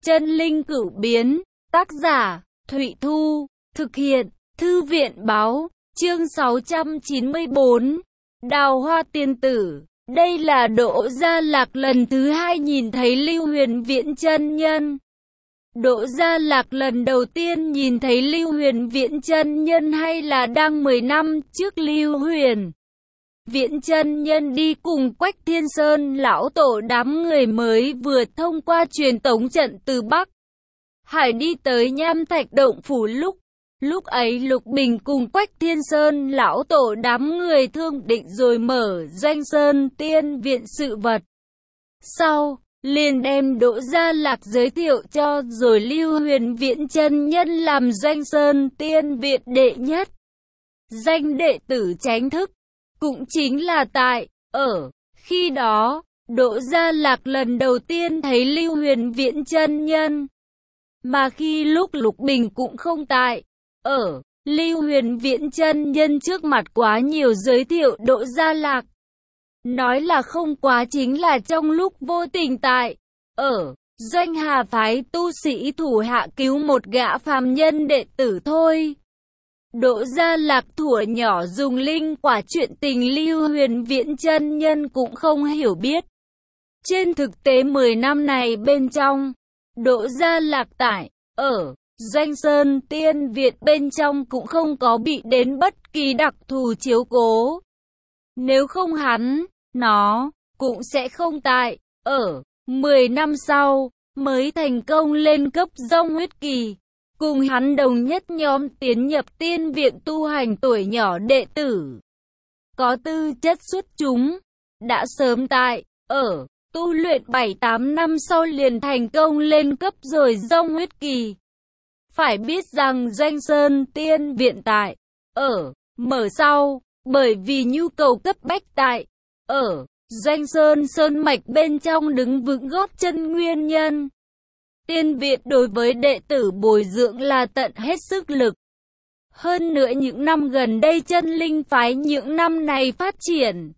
Chân linh cửu biến, tác giả, Thụy Thu, thực hiện, Thư viện Báo, chương 694, Đào Hoa Tiên Tử. Đây là Đỗ Gia Lạc lần thứ hai nhìn thấy Lưu Huyền Viễn chân nhân. Đỗ Gia Lạc lần đầu tiên nhìn thấy Lưu Huyền Viễn chân nhân hay là đang 10 năm trước Lưu Huyền Viễn chân nhân đi cùng Quách Thiên Sơn lão tổ đám người mới vừa thông qua truyền tống trận từ Bắc Hải đi tới Nham Thạch Động Phủ lúc ấy Lục Bình cùng Quách Thiên Sơn lão tổ đám người thương định rồi mở Doanh Sơn Tiên Viện sự vật. Sau, liền đem Đỗ Gia Lạc giới thiệu cho rồi Lưu Huyền Viễn chân nhân làm Doanh Sơn Tiên Viện đệ nhất danh đệ tử chính thức. Cũng chính là khi đó, Đỗ Gia Lạc lần đầu tiên thấy Lưu Huyền Viễn chân nhân. Mà khi lúc Lục Bình cũng không tại, Lưu Huyền Viễn chân nhân trước mặt quá nhiều giới thiệu Đỗ Gia Lạc. Nói là không quá chính là trong lúc vô tình tại, Doanh Hà phái tu sĩ thủ hạ cứu một gã phàm nhân đệ tử thôi. Đỗ Gia Lạc thuở nhỏ dùng linh quả, chuyện tình Lưu Huyền Viễn chân nhân cũng không hiểu biết. Trên thực tế 10 năm này bên trong, Đỗ Gia Lạc tại Doanh Sơn Tiên Viện bên trong cũng không có bị đến bất kỳ đặc thù chiếu cố. Nếu không hắn, nó cũng sẽ không tại 10 năm sau mới thành công lên cấp Dông Huyết Kỳ. Cùng hắn đồng nhất nhóm tiến nhập tiên viện tu hành tuổi nhỏ đệ tử. Có tư chất xuất chúng, đã sớm tại, tu luyện 7-8 năm sau liền thành công lên cấp rồi Dông Huyết Kỳ. Phải biết rằng Doanh Sơn Tiên Viện tại, mở sau, bởi vì nhu cầu cấp bách tại, Doanh Sơn Mạch bên trong đứng vững gót chân nguyên nhân. Tiên viện đối với đệ tử bồi dưỡng là tận hết sức lực. Hơn nữa những năm gần đây chân linh phái những năm này phát triển.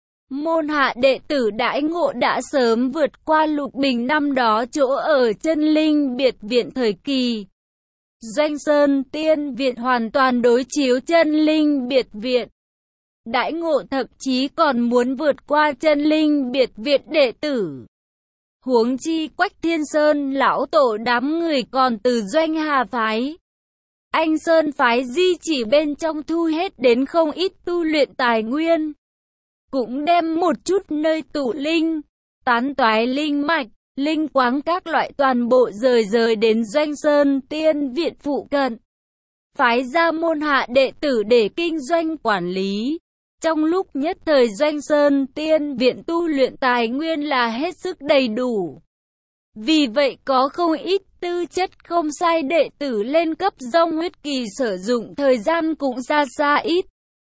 Môn hạ đệ tử đãi ngộ đã sớm vượt qua Lục Bình năm đó chỗ ở chân linh biệt viện thời kỳ. Doanh Sơn Tiên Viện hoàn toàn đối chiếu chân linh biệt viện. Đãi ngộ thậm chí còn muốn vượt qua chân linh biệt viện đệ tử. Huống chi Quách Thiên Sơn lão tổ đám người còn từ Doanh Hà phái, Anh Sơn phái di chỉ bên trong thu hết đến không ít tu luyện tài nguyên. Cũng đem một chút nơi tụ linh, tán toái linh mạch, linh quáng các loại toàn bộ rời đến Doanh Sơn Tiên Viện phụ cận. Phái ra môn hạ đệ tử để kinh doanh quản lý. Trong lúc nhất thời Doanh Sơn Tiên Viện tu luyện tài nguyên là hết sức đầy đủ. Vì vậy có không ít tư chất không sai đệ tử lên cấp Dông Huyết Kỳ sử dụng thời gian cũng xa ít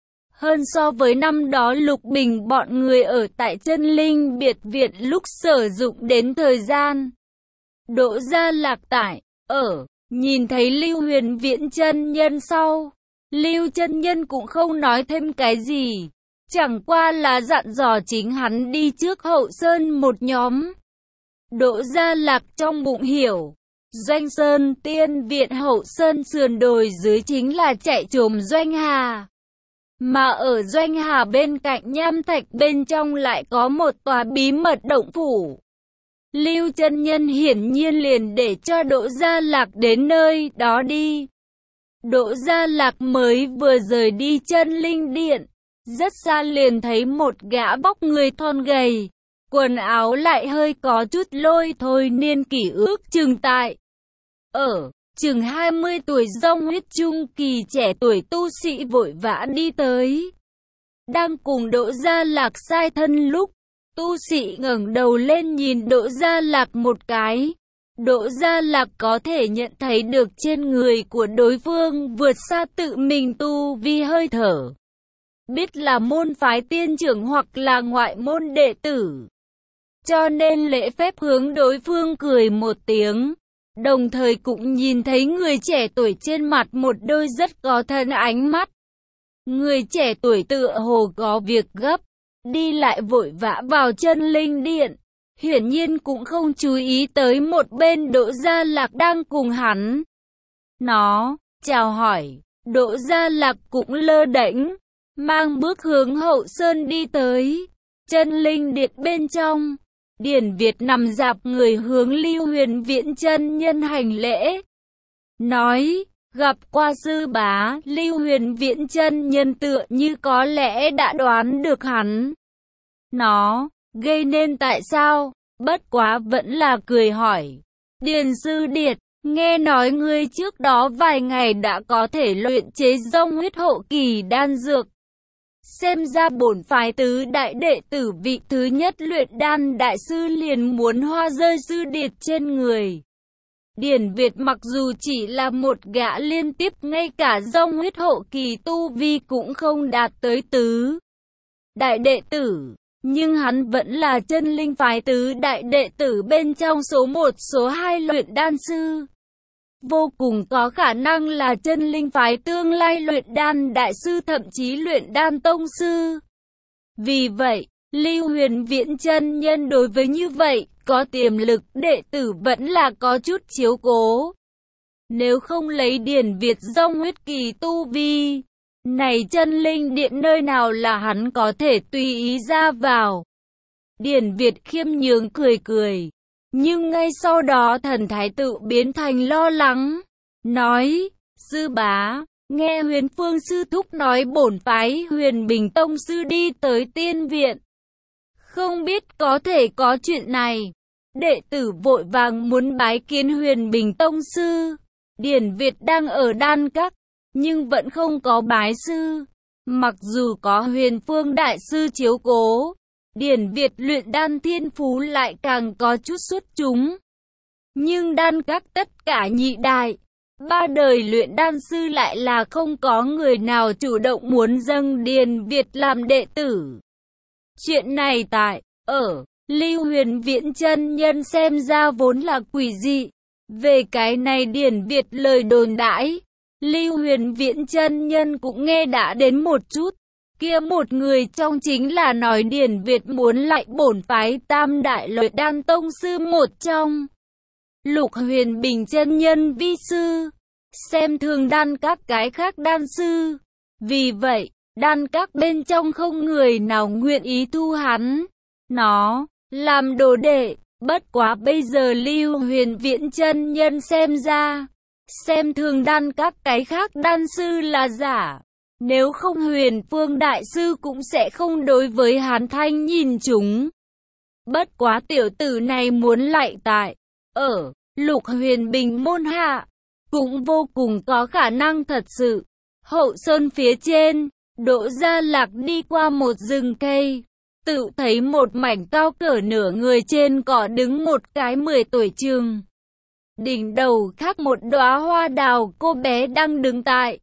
hơn so với năm đó Lục Bình bọn người ở tại chân linh biệt viện lúc sử dụng đến thời gian. Đỗ Gia Lạc tại, nhìn thấy Lưu Huyền Viễn chân nhân sau, Lưu chân nhân cũng không nói thêm cái gì, chẳng qua là dặn dò chính hắn đi trước Hậu Sơn một nhóm. Đỗ Gia Lạc trong bụng hiểu, Doanh Sơn Tiên Viện Hậu Sơn sườn đồi dưới chính là chạy trồm Doanh Hà. Mà ở Doanh Hà bên cạnh Nham Thạch bên trong lại có một tòa bí mật động phủ. Lưu chân nhân hiển nhiên liền để cho Đỗ Gia Lạc đến nơi đó đi. Đỗ Gia Lạc mới vừa rời đi chân linh điện, rất xa liền thấy một gã vóc người thon gầy, quần áo lại hơi có chút lôi thôi, niên kỷ ước chừng tại chừng 20 tuổi Dông Huyết trung kỳ trẻ tuổi tu sĩ vội vã đi tới. Đang cùng Đỗ Gia Lạc sai thân lúc, tu sĩ ngẩng đầu lên nhìn Đỗ Gia Lạc một cái. Đỗ Gia Lạc có thể nhận thấy được trên người của đối phương vượt xa tự mình tu vi hơi thở. Biết là môn phái tiên trưởng hoặc là ngoại môn đệ tử. Cho nên lễ phép hướng đối phương cười một tiếng. Đồng thời cũng nhìn thấy người trẻ tuổi trên mặt một đôi rất có thân ánh mắt. Người trẻ tuổi tựa hồ có việc gấp, đi lại vội vã vào chân linh điện. hiển nhiên cũng không chú ý tới một bên Đỗ Gia Lạc đang cùng hắn. Nó, chào hỏi, Đỗ Gia Lạc cũng lơ đễnh, mang bước hướng hậu sơn đi tới. Chân linh điện bên trong, Điền Việt nằm dạp người hướng Lưu Huyền Viễn chân nhân hành lễ. Nói, gặp qua sư bá. Lưu Huyền Viễn chân nhân tựa như có lẽ đã đoán được hắn. Nó, gây nên tại sao, bất quá vẫn là cười hỏi. Điền sư điệt, nghe nói ngươi trước đó vài ngày đã có thể luyện chế dông huyết hộ kỳ đan dược. Xem ra bổn phái tứ đại đệ tử vị thứ nhất luyện đan đại sư liền muốn hoa rơi sư điệt trên người. Điền Việt mặc dù chỉ là một gã liên tiếp ngay cả dông huyết hộ kỳ tu vi cũng không đạt tới tứ đại đệ tử, nhưng hắn vẫn là chân linh phái tứ đại đệ tử bên trong số 1 số 2 luyện đan sư. Vô cùng có khả năng là chân linh phái tương lai luyện đan đại sư, thậm chí luyện đan tông sư. Vì vậy, Lưu Huyền Viễn chân nhân đối với như vậy, có tiềm lực đệ tử vẫn là có chút chiếu cố. Nếu không lấy Điền Việt dông huyết kỳ tu vi, này chân linh điện nơi nào là hắn có thể tùy ý ra vào. Điền Việt khiêm nhường cười cười. Nhưng ngay sau đó thần thái tự biến thành lo lắng, nói, sư bá, nghe Huyền Phương sư thúc nói bổn phái Huyền Bình Tông sư đi tới tiên viện. Không biết có thể có chuyện này. Đệ tử vội vàng muốn bái kiến Huyền Bình Tông sư. Điền Việt đang ở đan các, nhưng vẫn không có bái sư. Mặc dù có Huyền Phương đại sư chiếu cố, Điền Việt luyện đan thiên phú lại càng có chút xuất chúng. Nhưng đan các tất cả nhị đại, 3 đời luyện đan sư lại là không có người nào chủ động muốn dâng Điền Việt làm đệ tử. Chuyện này tại, Lưu Huyền Viễn chân nhân xem ra vốn là quỷ dị. Về cái này Điền Việt lời đồn đãi, Lưu Huyền Viễn chân nhân cũng nghe đã đến một chút. Kia một người trong chính là nói Điền Việt muốn lại bổn phái tam đại luyện đan tông sư một trong. Lục Huyền Bình chân nhân vi sư, xem thường đan các cái khác đan sư. Vì vậy, đan các bên trong không người nào nguyện ý thu hắn. Nó, làm đồ đệ, bất quá bây giờ Lưu Huyền Viễn chân nhân xem ra, xem thường đan các cái khác đan sư là giả. Nếu không Huyền Phương đại sư cũng sẽ không đối với hắn thanh nhìn chúng. Bất quá tiểu tử này muốn lại tại, Lục Huyền Bình môn hạ, cũng vô cùng có khả năng thật sự. Hậu sơn phía trên, Đỗ Gia Lạc đi qua một rừng cây, tự thấy một mảnh cao cỡ nửa người trên cỏ đứng một cái 10 tuổi chừng. Đỉnh đầu khắc một đóa hoa đào, cô bé đang đứng tại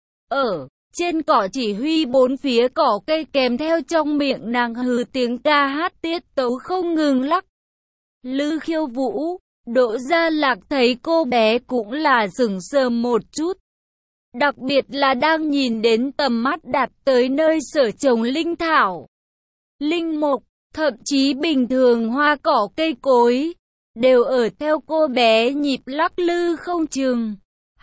trên cỏ chỉ huy bốn phía cỏ cây, kèm theo trong miệng nàng hừ tiếng ca hát tiết tấu không ngừng lắc lư khiêu vũ. Đỗ Gia Lạc thấy cô bé cũng là sững sờ một chút. Đặc biệt là đang nhìn đến tầm mắt đặt tới nơi sở trồng linh thảo, linh mục, thậm chí bình thường hoa cỏ cây cối, đều ở theo cô bé nhịp lắc lư không chừng.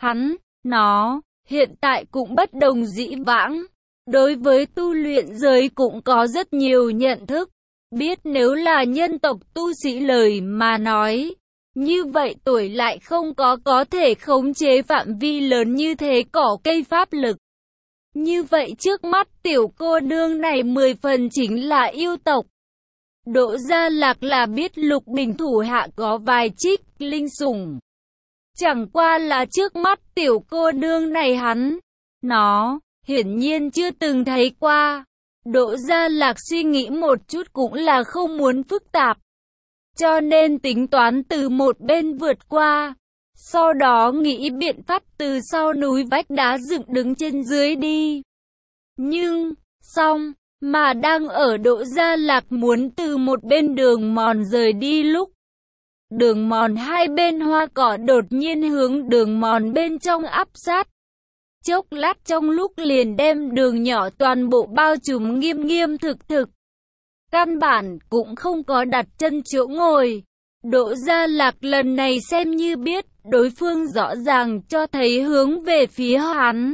Nó, hiện tại cũng bất đồng dĩ vãng. Đối với tu luyện giới cũng có rất nhiều nhận thức. Biết nếu là nhân tộc tu sĩ lời mà nói, như vậy tuổi lại không có thể khống chế phạm vi lớn như thế cỏ cây pháp lực. Như vậy trước mắt tiểu cô nương này 10 phần chính là yêu tộc. Đỗ Gia Lạc là biết Lục Bình thủ hạ có vài trích linh sủng. Chẳng qua là trước mắt tiểu cô nương này nó, hiển nhiên chưa từng thấy qua. Đỗ Gia Lạc suy nghĩ một chút cũng là không muốn phức tạp, cho nên tính toán từ một bên vượt qua, sau đó nghĩ biện pháp từ sau núi vách đá dựng đứng trên dưới đi. Nhưng, mà đang ở Đỗ Gia Lạc muốn từ một bên đường mòn rời đi lúc, đường mòn hai bên hoa cỏ đột nhiên hướng đường mòn bên trong áp sát. Chốc lát trong lúc liền đem đường nhỏ toàn bộ bao trùm nghiêm nghiêm thực thực. căn bản cũng không có đặt chân chỗ ngồi. Đỗ Gia Lạc lần này xem như biết, đối phương rõ ràng cho thấy hướng về phía hắn.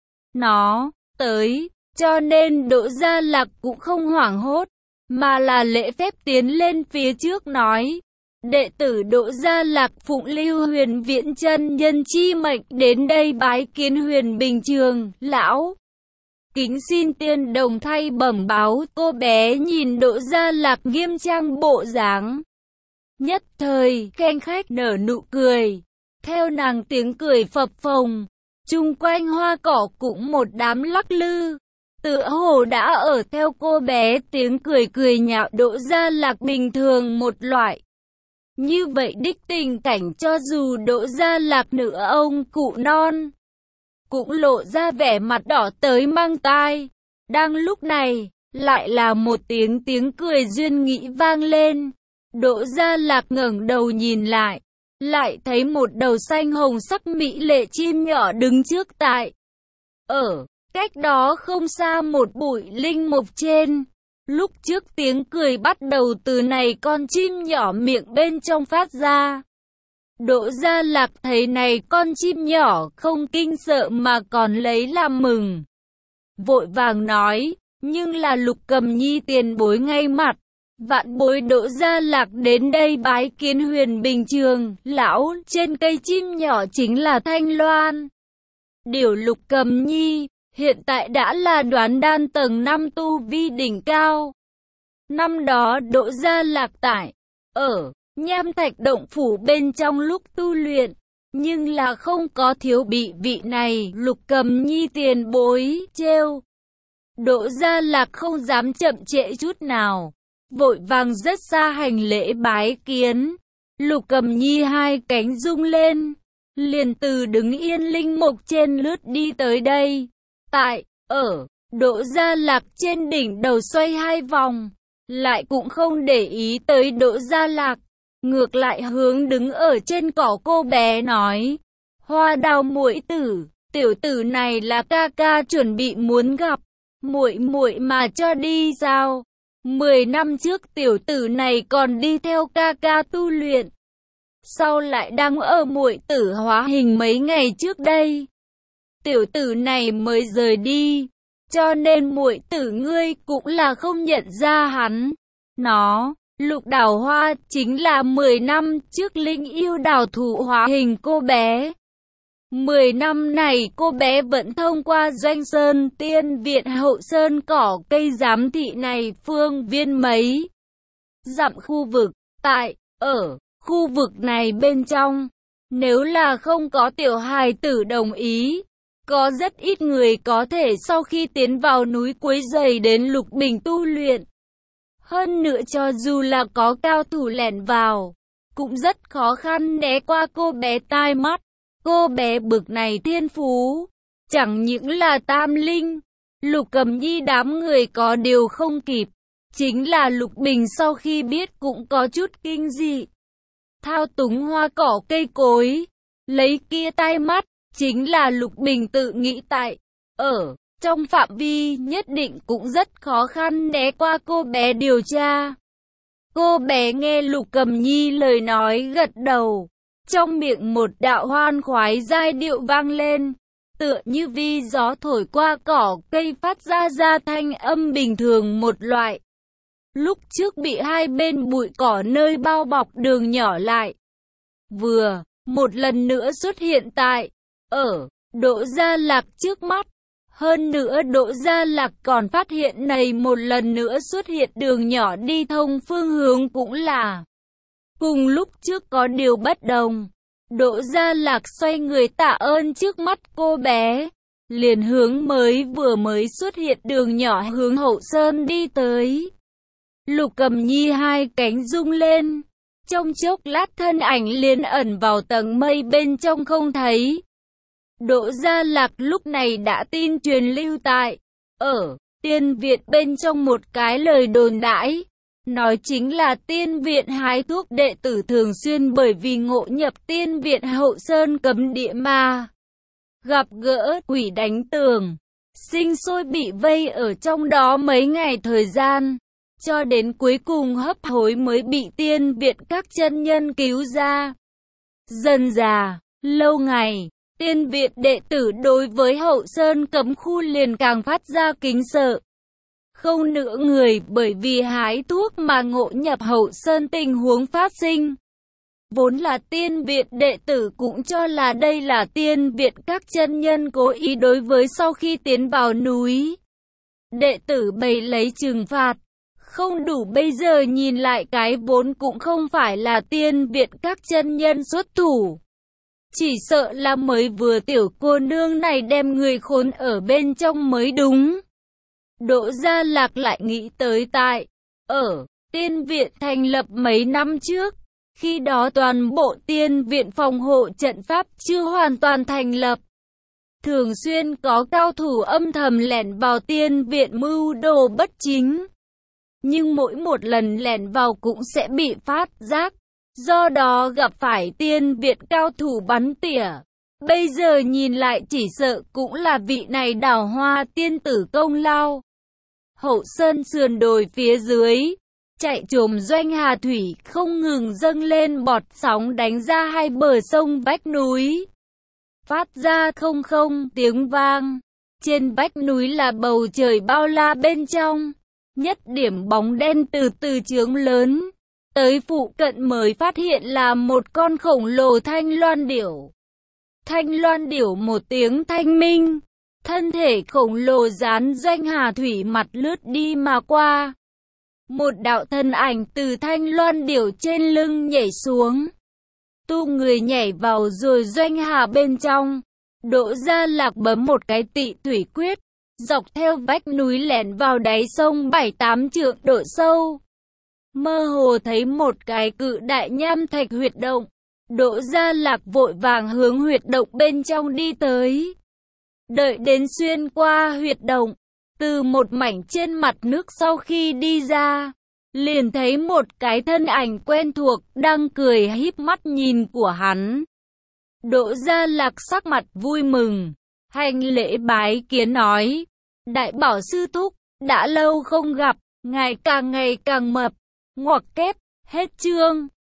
Nó tới, cho nên Đỗ Gia Lạc cũng không hoảng hốt, mà là lễ phép tiến lên phía trước nói: đệ tử Đỗ Gia Lạc phụng Lưu Huyền Viễn chân nhân chi mệnh đến đây bái kiến Huyền Bình Trường lão. Kính xin tiên đồng thay bẩm báo. Cô bé nhìn Đỗ Gia Lạc nghiêm trang bộ dáng, nhất thời khanh khách nở nụ cười. Theo nàng tiếng cười phập phồng, chung quanh hoa cỏ cũng một đám lắc lư, tựa hồ đã ở theo cô bé tiếng cười nhạo Đỗ Gia Lạc bình thường một loại. Như vậy đích tình cảnh cho dù Đỗ Gia Lạc nữa ông cụ non, cũng lộ ra vẻ mặt đỏ tới mang tai. Đang lúc này, lại là một tiếng cười duyên nghĩ vang lên. Đỗ Gia Lạc ngẩng đầu nhìn lại thấy một đầu xanh hồng sắc mỹ lệ chim nhỏ đứng trước tại. Ở cách đó không xa một bụi linh mục trên. Lúc trước tiếng cười bắt đầu từ này con chim nhỏ miệng bên trong phát ra. Đỗ Gia Lạc thấy này con chim nhỏ không kinh sợ mà còn lấy làm mừng. Vội vàng nói, nhưng là Lục Cầm Nhi tiền bối ngay mặt. Vạn bối Đỗ Gia Lạc đến đây bái kiến Huyền Bình Trường lão. Trên cây chim nhỏ chính là Thanh Loan. Điều Lục Cầm Nhi hiện tại đã là đoán đan tầng 5 tu vi đỉnh cao. Năm đó Đỗ Gia Lạc tại ở Nham Thạch Động Phủ bên trong lúc tu luyện, nhưng là không có thiếu bị vị này Lục Cầm Nhi tiền bối trêu. Đỗ Gia Lạc không dám chậm trễ chút nào, vội vàng rất xa hành lễ bái kiến. Lục Cầm Nhi hai cánh rung lên, liền từ đứng yên linh mục trên lướt đi tới đây. Tại ở Đỗ Gia Lạc trên đỉnh đầu xoay hai vòng, lại cũng không để ý tới Đỗ Gia Lạc, ngược lại hướng đứng ở trên cỏ cô bé nói: Hoa Đào muội tử, tiểu tử này là ca ca chuẩn bị muốn gặp, muội muội mà cho đi sao? 10 năm trước tiểu tử này còn đi theo ca ca tu luyện, sau lại đang ở muội tử hóa hình mấy ngày trước đây. Tiểu tử này mới rời đi, cho nên muội tử ngươi cũng là không nhận ra hắn. Nó, Lục Đào Hoa, chính là 10 năm trước linh yêu đào thụ hóa hình cô bé. 10 năm này cô bé vẫn thông qua Doanh Sơn Tiên Viện hậu sơn cỏ cây giám thị này phương viên mấy dặm khu vực. Tại ở khu vực này bên trong, nếu là không có tiểu hài tử đồng ý, có rất ít người có thể sau khi tiến vào núi quấy rầy đến Lục Bình tu luyện. Hơn nữa cho dù là có cao thủ lẻn vào, cũng rất khó khăn né qua cô bé tai mắt. Cô bé bực này thiên phú, chẳng những là tam linh, Lục Cầm Nhi đám người có điều không kịp. Chính là Lục Bình sau khi biết cũng có chút kinh dị. Thao túng hoa cỏ cây cối, lấy kia tai mắt, chính là Lục Bình tự nghĩ tại ở trong phạm vi nhất định cũng rất khó khăn né qua cô bé điều tra. Cô bé nghe Lục Cầm Nhi lời nói gật đầu, trong miệng một đạo hoan khoái giai điệu vang lên, tựa như vi gió thổi qua cỏ cây phát ra thanh âm bình thường một loại. Lúc trước bị hai bên bụi cỏ nơi bao bọc đường nhỏ lại, vừa một lần nữa xuất hiện tại ở Đỗ Gia Lạc trước mắt. Hơn nữa Đỗ Gia Lạc còn phát hiện này một lần nữa xuất hiện đường nhỏ đi thông phương hướng cũng là cùng lúc trước có điều bất đồng. Đỗ Gia Lạc xoay người tạ ơn trước mắt cô bé, liền hướng vừa mới xuất hiện đường nhỏ hướng hậu sơn đi tới. Lục Cầm Nhi hai cánh rung lên, trong chốc lát thân ảnh liền ẩn vào tầng mây bên trong không thấy. Đỗ Gia Lạc lúc này đã tin truyền lưu tại ở tiên viện bên trong một cái lời đồn đãi, nói chính là tiên viện hái thuốc đệ tử thường xuyên bởi vì ngộ nhập tiên viện hậu sơn cấm địa mà gặp gỡ quỷ đánh tường, sinh sôi bị vây ở trong đó mấy ngày thời gian. cho đến cuối cùng hấp hối mới bị tiên viện các chân nhân cứu ra. Dần dà, lâu ngày, tiên viện đệ tử đối với Hậu Sơn cấm khu liền càng phát ra kính sợ. Không nữa người bởi vì hái thuốc mà ngộ nhập Hậu Sơn tình huống phát sinh. Vốn là tiên viện đệ tử cũng cho là đây là tiên viện các chân nhân cố ý đối với sau khi tiến vào núi. Đệ tử bày lấy trừng phạt. Không đủ bây giờ nhìn lại cái vốn cũng không phải là tiên viện các chân nhân xuất thủ. Chỉ sợ là mới vừa tiểu cô nương này đem người khốn ở bên trong mới đúng. Đỗ Gia Lạc lại nghĩ tới ở tiên viện thành lập mấy năm trước. Khi đó toàn bộ tiên viện phòng hộ trận pháp chưa hoàn toàn thành lập. Thường xuyên có cao thủ âm thầm lẻn vào tiên viện mưu đồ bất chính. Nhưng mỗi một lần lẻn vào cũng sẽ bị phát giác. Do đó gặp phải tiên viện cao thủ bắn tỉa. Bây giờ nhìn lại chỉ sợ cũng là vị này Đào Hoa tiên tử công lao. Hậu Sơn sườn đồi phía dưới, chạy trồm doanh hà thủy không ngừng dâng lên bọt sóng đánh ra hai bờ sông vách núi. Phát ra không không tiếng vang. Trên vách núi là bầu trời bao la bên trong. Nhất điểm bóng đen từ từ chướng lớn. Tới phụ cận mới phát hiện là một con khổng lồ thanh loan điểu. Thanh loan điểu một tiếng thanh minh. Thân thể khổng lồ dán doanh hà thủy mặt lướt đi mà qua. Một đạo thân ảnh từ thanh loan điểu trên lưng nhảy xuống. Tu người nhảy vào rồi doanh hà bên trong. Đỗ Gia Lạc bấm một cái tị thủy quyết. Dọc theo vách núi lẻn vào đáy sông 7-8 trượng độ sâu. Mơ hồ thấy một cái cự đại nham thạch huyệt động. Đỗ Gia Lạc vội vàng hướng huyệt động bên trong đi tới. Đợi đến xuyên qua huyệt động, từ một mảnh trên mặt nước sau khi đi ra, liền thấy một cái thân ảnh quen thuộc đang cười híp mắt nhìn của hắn. Đỗ Gia Lạc sắc mặt vui mừng, hành lễ bái kiến nói: Đại Bảo sư thúc, đã lâu không gặp, ngài càng ngày càng mập. Ngoặc kép, hết chương.